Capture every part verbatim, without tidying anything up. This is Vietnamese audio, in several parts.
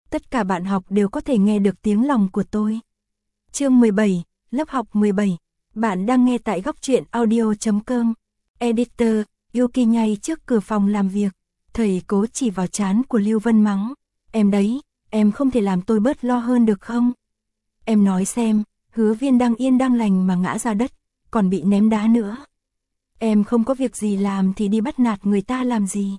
tất cả bạn học đều có thể nghe được tiếng lòng của tôi. Chương mười bảy, lớp học mười bảy. Bạn đang nghe tại góc truyện audio chấm com. Editor, Yuki nhay trước cửa phòng làm việc. Thầy cố chỉ vào trán của Lưu Vân mắng. Em đấy, em không thể làm tôi bớt lo hơn được không? Em nói xem, Hứa Viên đang yên đang lành mà ngã ra đất, còn bị ném đá nữa. Em không có việc gì làm thì đi bắt nạt người ta làm gì?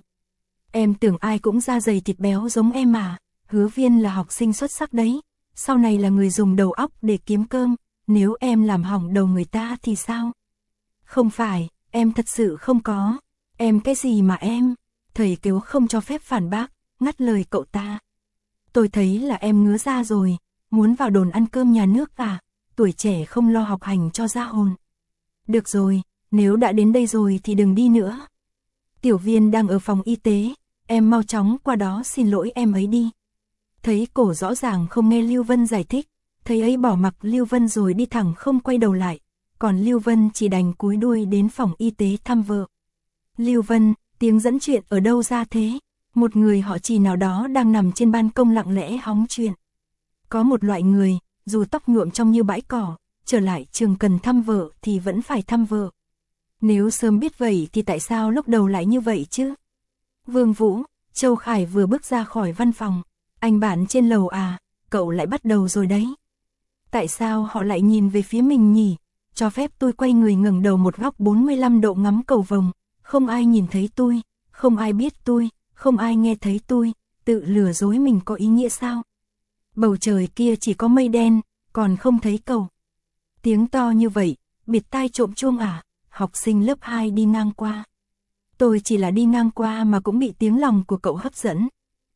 Em tưởng ai cũng da dày thịt béo giống em à? Hứa Viên là học sinh xuất sắc đấy, sau này là người dùng đầu óc để kiếm cơm, nếu em làm hỏng đầu người ta thì sao? Không phải, em thật sự không có. Em cái gì mà em? Thầy Kiếu không cho phép phản bác, ngắt lời cậu ta. Tôi thấy là em ngứa ra rồi, muốn vào đồn ăn cơm nhà nước à? Tuổi trẻ không lo học hành cho ra hồn. Được rồi, nếu đã đến đây rồi thì đừng đi nữa. Tiểu Viên đang ở phòng y tế, em mau chóng qua đó xin lỗi em ấy đi. Thấy cổ rõ ràng không nghe Lưu Vân giải thích, thầy ấy bỏ mặc Lưu Vân rồi đi thẳng không quay đầu lại, còn Lưu Vân chỉ đành cúi đuôi đến phòng y tế thăm vợ. Lưu Vân, tiếng dẫn chuyện ở đâu ra thế? Một người họ Trì nào đó đang nằm trên ban công lặng lẽ hóng chuyện. Có một loại người, dù tóc nhuộm trông như bãi cỏ, trở lại trường cần thăm vợ thì vẫn phải thăm vợ. Nếu sớm biết vậy thì tại sao lúc đầu lại như vậy chứ? Vương Vũ, Châu Khải vừa bước ra khỏi văn phòng. Anh bạn trên lầu à, cậu lại bắt đầu rồi đấy. Tại sao họ lại nhìn về phía mình nhỉ? Cho phép tôi quay người ngẩng đầu một góc bốn mươi lăm độ ngắm cầu vồng. Không ai nhìn thấy tôi, không ai biết tôi, không ai nghe thấy tôi, tự lừa dối mình có ý nghĩa sao? Bầu trời kia chỉ có mây đen, còn không thấy cầu. Tiếng to như vậy, bịt tai trộm chuông à? Học sinh lớp hai đi ngang qua. Tôi chỉ là đi ngang qua mà cũng bị tiếng lòng của cậu hấp dẫn.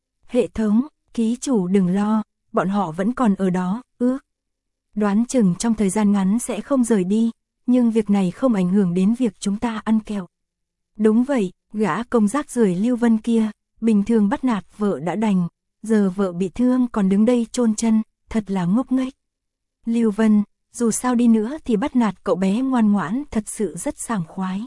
Hệ thống, ký chủ đừng lo, bọn họ vẫn còn ở đó, ước. Đoán chừng trong thời gian ngắn sẽ không rời đi, nhưng việc này không ảnh hưởng đến việc chúng ta ăn kẹo. Đúng vậy, gã công rác rưởi Lưu Vân kia, bình thường bắt nạt vợ đã đành, giờ vợ bị thương còn đứng đây chôn chân, thật là ngốc nghếch. Lưu Vân, dù sao đi nữa thì bắt nạt cậu bé ngoan ngoãn thật sự rất sảng khoái.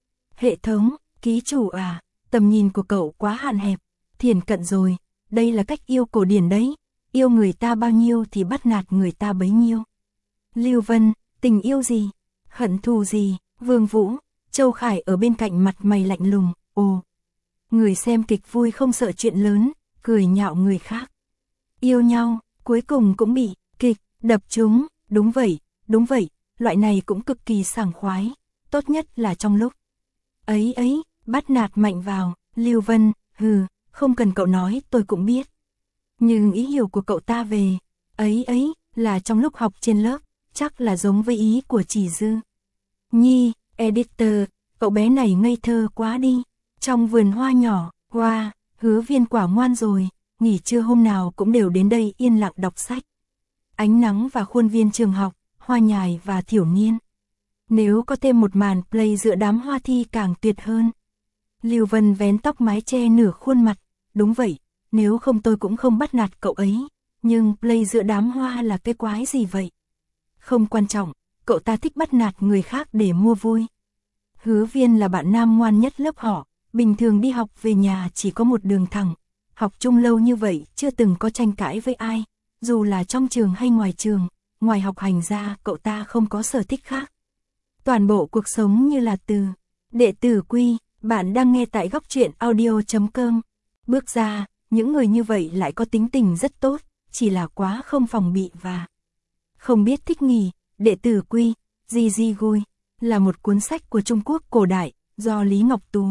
Hệ thống, ký chủ à, tầm nhìn của cậu quá hạn hẹp, thiển cận rồi, đây là cách yêu cổ điển đấy, yêu người ta bao nhiêu thì bắt nạt người ta bấy nhiêu. Lưu Vân, tình yêu gì, hận thù gì? Vương Vũ, Châu Khải ở bên cạnh mặt mày lạnh lùng, ồ. Người xem kịch vui không sợ chuyện lớn, cười nhạo người khác. Yêu nhau, cuối cùng cũng bị kịch đập trúng, đúng vậy, đúng vậy, loại này cũng cực kỳ sảng khoái, tốt nhất là trong lúc ấy ấy, bắt nạt mạnh vào. Lưu Vân, hừ, không cần cậu nói tôi cũng biết. Nhưng ý hiểu của cậu ta về ấy ấy là trong lúc học trên lớp, chắc là giống với ý của Chỉ Dư. Nhi, editor, cậu bé này ngây thơ quá đi. Trong vườn hoa nhỏ, hoa, Hứa Viên quả ngoan rồi, nghỉ trưa hôm nào cũng đều đến đây yên lặng đọc sách. Ánh nắng và khuôn viên trường học, hoa nhài và thiểu niên. Nếu có thêm một màn play giữa đám hoa thi càng tuyệt hơn. Lưu Vân vén tóc mái che nửa khuôn mặt, đúng vậy, nếu không tôi cũng không bắt nạt cậu ấy, nhưng play giữa đám hoa là cái quái gì vậy? Không quan trọng, cậu ta thích bắt nạt người khác để mua vui. Hứa Viên là bạn nam ngoan nhất lớp họ, bình thường đi học về nhà chỉ có một đường thẳng, học chung lâu như vậy chưa từng có tranh cãi với ai, dù là trong trường hay ngoài trường, ngoài học hành ra cậu ta không có sở thích khác. Toàn bộ cuộc sống như là từ đệ tử quy, bạn đang nghe tại góc truyện audio chấm com. Bước ra, những người như vậy lại có tính tình rất tốt, chỉ là quá không phòng bị và không biết thích nghi. Đệ tử quy, Di Di Gui, là một cuốn sách của Trung Quốc cổ đại, do Lý Ngọc Tú,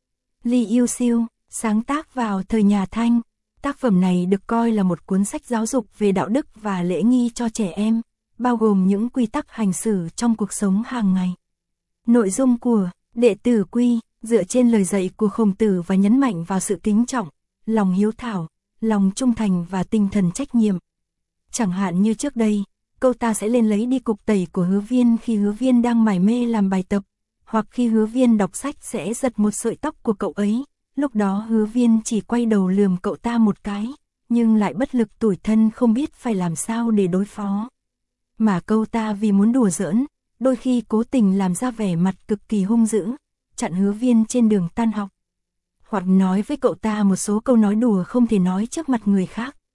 Lý Yêu Siêu sáng tác vào thời nhà Thanh. Tác phẩm này được coi là một cuốn sách giáo dục về đạo đức và lễ nghi cho trẻ em, bao gồm những quy tắc hành xử trong cuộc sống hàng ngày. Nội dung của Đệ tử quy dựa trên lời dạy của Khổng Tử và nhấn mạnh vào sự kính trọng, lòng hiếu thảo, lòng trung thành và tinh thần trách nhiệm. Chẳng hạn như trước đây, cậu ta sẽ lên lấy đi cục tẩy của Hứa Viên khi Hứa Viên đang mải mê làm bài tập, hoặc khi Hứa Viên đọc sách sẽ giật một sợi tóc của cậu ấy. Lúc đó Hứa Viên chỉ quay đầu lườm cậu ta một cái, nhưng lại bất lực tủi thân không biết phải làm sao để đối phó. Mà cậu ta vì muốn đùa giỡn, đôi khi cố tình làm ra vẻ mặt cực kỳ hung dữ, chặn Hứa Viên trên đường tan học. Hoặc nói với cậu ta một số câu nói đùa không thể nói trước mặt người khác,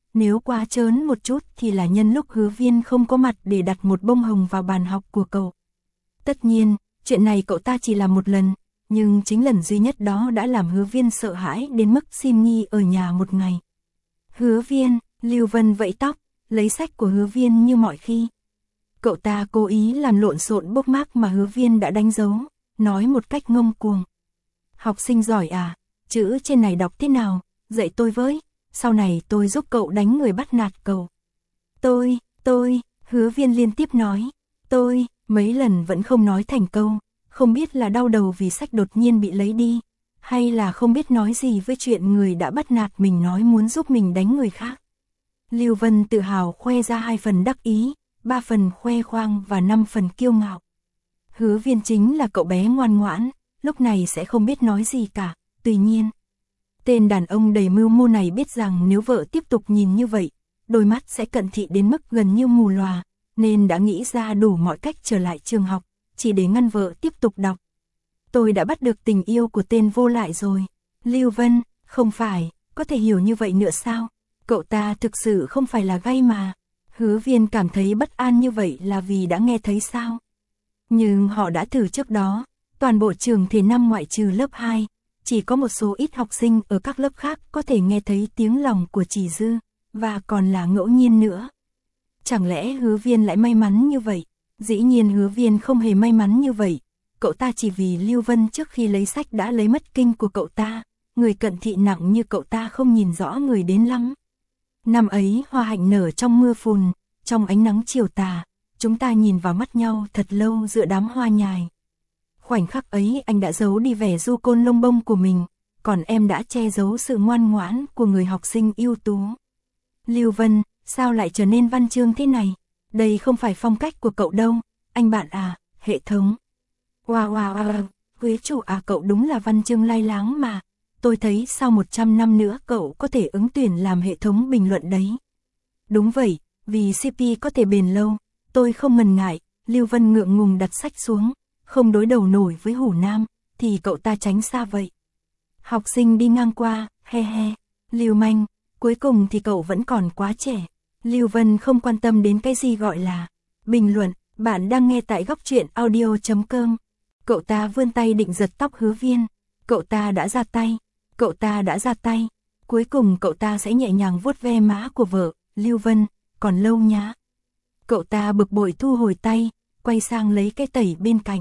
nếu quá trớn một chút thì là nhân lúc Hứa Viên không có mặt để đặt một bông hồng vào bàn học của cậu. Tất nhiên, chuyện này cậu ta chỉ làm một lần, nhưng chính lần duy nhất đó đã làm Hứa Viên sợ hãi đến mức xin nghỉ ở nhà một ngày. Hứa Viên, Lưu Vân vẫy tóc, lấy sách của Hứa Viên như mọi khi. Cậu ta cố ý làm lộn xộn bookmark mà Hứa Viên đã đánh dấu, nói một cách ngông cuồng. Học sinh giỏi à, chữ trên này đọc thế nào, dạy tôi với, sau này tôi giúp cậu đánh người bắt nạt cậu. Tôi, tôi, Hứa Viên liên tiếp nói, tôi, mấy lần vẫn không nói thành câu, không biết là đau đầu vì sách đột nhiên bị lấy đi, hay là không biết nói gì với chuyện người đã bắt nạt mình nói muốn giúp mình đánh người khác. Lưu Vân tự hào khoe ra hai phần đắc ý, ba phần khoe khoang và năm phần kiêu ngạo. Hứa Viên chính là cậu bé ngoan ngoãn, lúc này sẽ không biết nói gì cả, tuy nhiên. Tên đàn ông đầy mưu mô này biết rằng nếu vợ tiếp tục nhìn như vậy, đôi mắt sẽ cận thị đến mức gần như mù lòa, nên đã nghĩ ra đủ mọi cách trở lại trường học, chỉ để ngăn vợ tiếp tục đọc. Tôi đã bắt được tình yêu của tên vô lại rồi. Lưu Vân, không phải, có thể hiểu như vậy nữa sao? Cậu ta thực sự không phải là gay mà. Hứa Viên cảm thấy bất an như vậy là vì đã nghe thấy sao? Nhưng họ đã thử trước đó, toàn bộ trường thể năm ngoại trừ lớp hai, chỉ có một số ít học sinh ở các lớp khác có thể nghe thấy tiếng lòng của Chỉ Dư, và còn là ngẫu nhiên nữa. Chẳng lẽ Hứa Viên lại may mắn như vậy? Dĩ nhiên Hứa Viên không hề may mắn như vậy, cậu ta chỉ vì Lưu Vân trước khi lấy sách đã lấy mất kinh của cậu ta, người cận thị nặng như cậu ta không nhìn rõ người đến lắm. Năm ấy hoa hạnh nở trong mưa phùn, trong ánh nắng chiều tà, chúng ta nhìn vào mắt nhau thật lâu giữa đám hoa nhài. Khoảnh khắc ấy anh đã giấu đi vẻ du côn lông bông của mình, còn em đã che giấu sự ngoan ngoãn của người học sinh ưu tú. Lưu Vân, sao lại trở nên văn chương thế này? Đây không phải phong cách của cậu đâu, anh bạn à, hệ thống. Wow wow wow, quý chủ à, cậu đúng là văn chương lai láng mà. Tôi thấy sau một trăm năm nữa cậu có thể ứng tuyển làm hệ thống bình luận đấy. Đúng vậy, vì xê pê có thể bền lâu, tôi không ngần ngại. Lưu Vân ngượng ngùng đặt sách xuống, không đối đầu nổi với Hủ Nam, thì cậu ta tránh xa vậy. Học sinh đi ngang qua, he he, Lưu manh, cuối cùng thì cậu vẫn còn quá trẻ. Lưu Vân không quan tâm đến cái gì gọi là bình luận. Bạn đang nghe tại góc truyện audio chấm com. Cậu ta vươn tay định giật tóc Hứa Viên. Cậu ta đã ra tay. Cậu ta đã ra tay. Cuối cùng cậu ta sẽ nhẹ nhàng vuốt ve má của vợ. Lưu Vân, còn lâu nhá. Cậu ta bực bội thu hồi tay, quay sang lấy cái tẩy bên cạnh.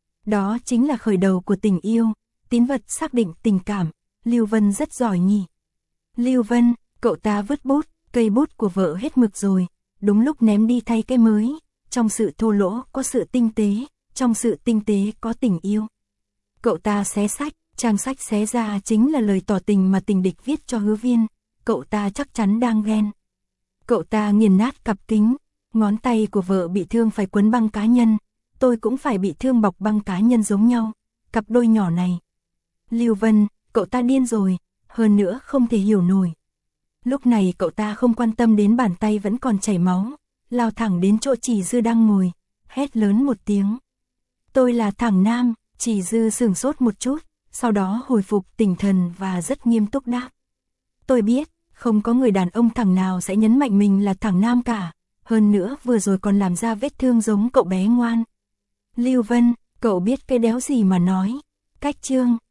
Đó chính là khởi đầu của tình yêu, tín vật xác định tình cảm. Lưu Vân rất giỏi nhỉ. Lưu Vân, cậu ta vứt bút, cây bút của vợ hết mực rồi, đúng lúc ném đi thay cái mới. Trong sự thô lỗ có sự tinh tế, trong sự tinh tế có tình yêu. Cậu ta xé sách, trang sách xé ra chính là lời tỏ tình mà tình địch viết cho Hứa Viên. Cậu ta chắc chắn đang ghen. Cậu ta nghiền nát cặp kính, ngón tay của vợ bị thương phải quấn băng cá nhân, tôi cũng phải bị thương bọc băng cá nhân giống nhau, cặp đôi nhỏ này. Lưu Vân, cậu ta điên rồi, hơn nữa không thể hiểu nổi. Lúc này cậu ta không quan tâm đến bàn tay vẫn còn chảy máu, lao thẳng đến chỗ Chỉ Dư đang ngồi, hét lớn một tiếng. Tôi là thằng Nam. Chỉ Dư sửng sốt một chút, sau đó hồi phục tinh thần và rất nghiêm túc đáp. Tôi biết, không có người đàn ông thằng nào sẽ nhấn mạnh mình là thằng Nam cả, hơn nữa vừa rồi còn làm ra vết thương giống cậu bé ngoan. Lưu Vân, cậu biết cái đéo gì mà nói. Cách chương,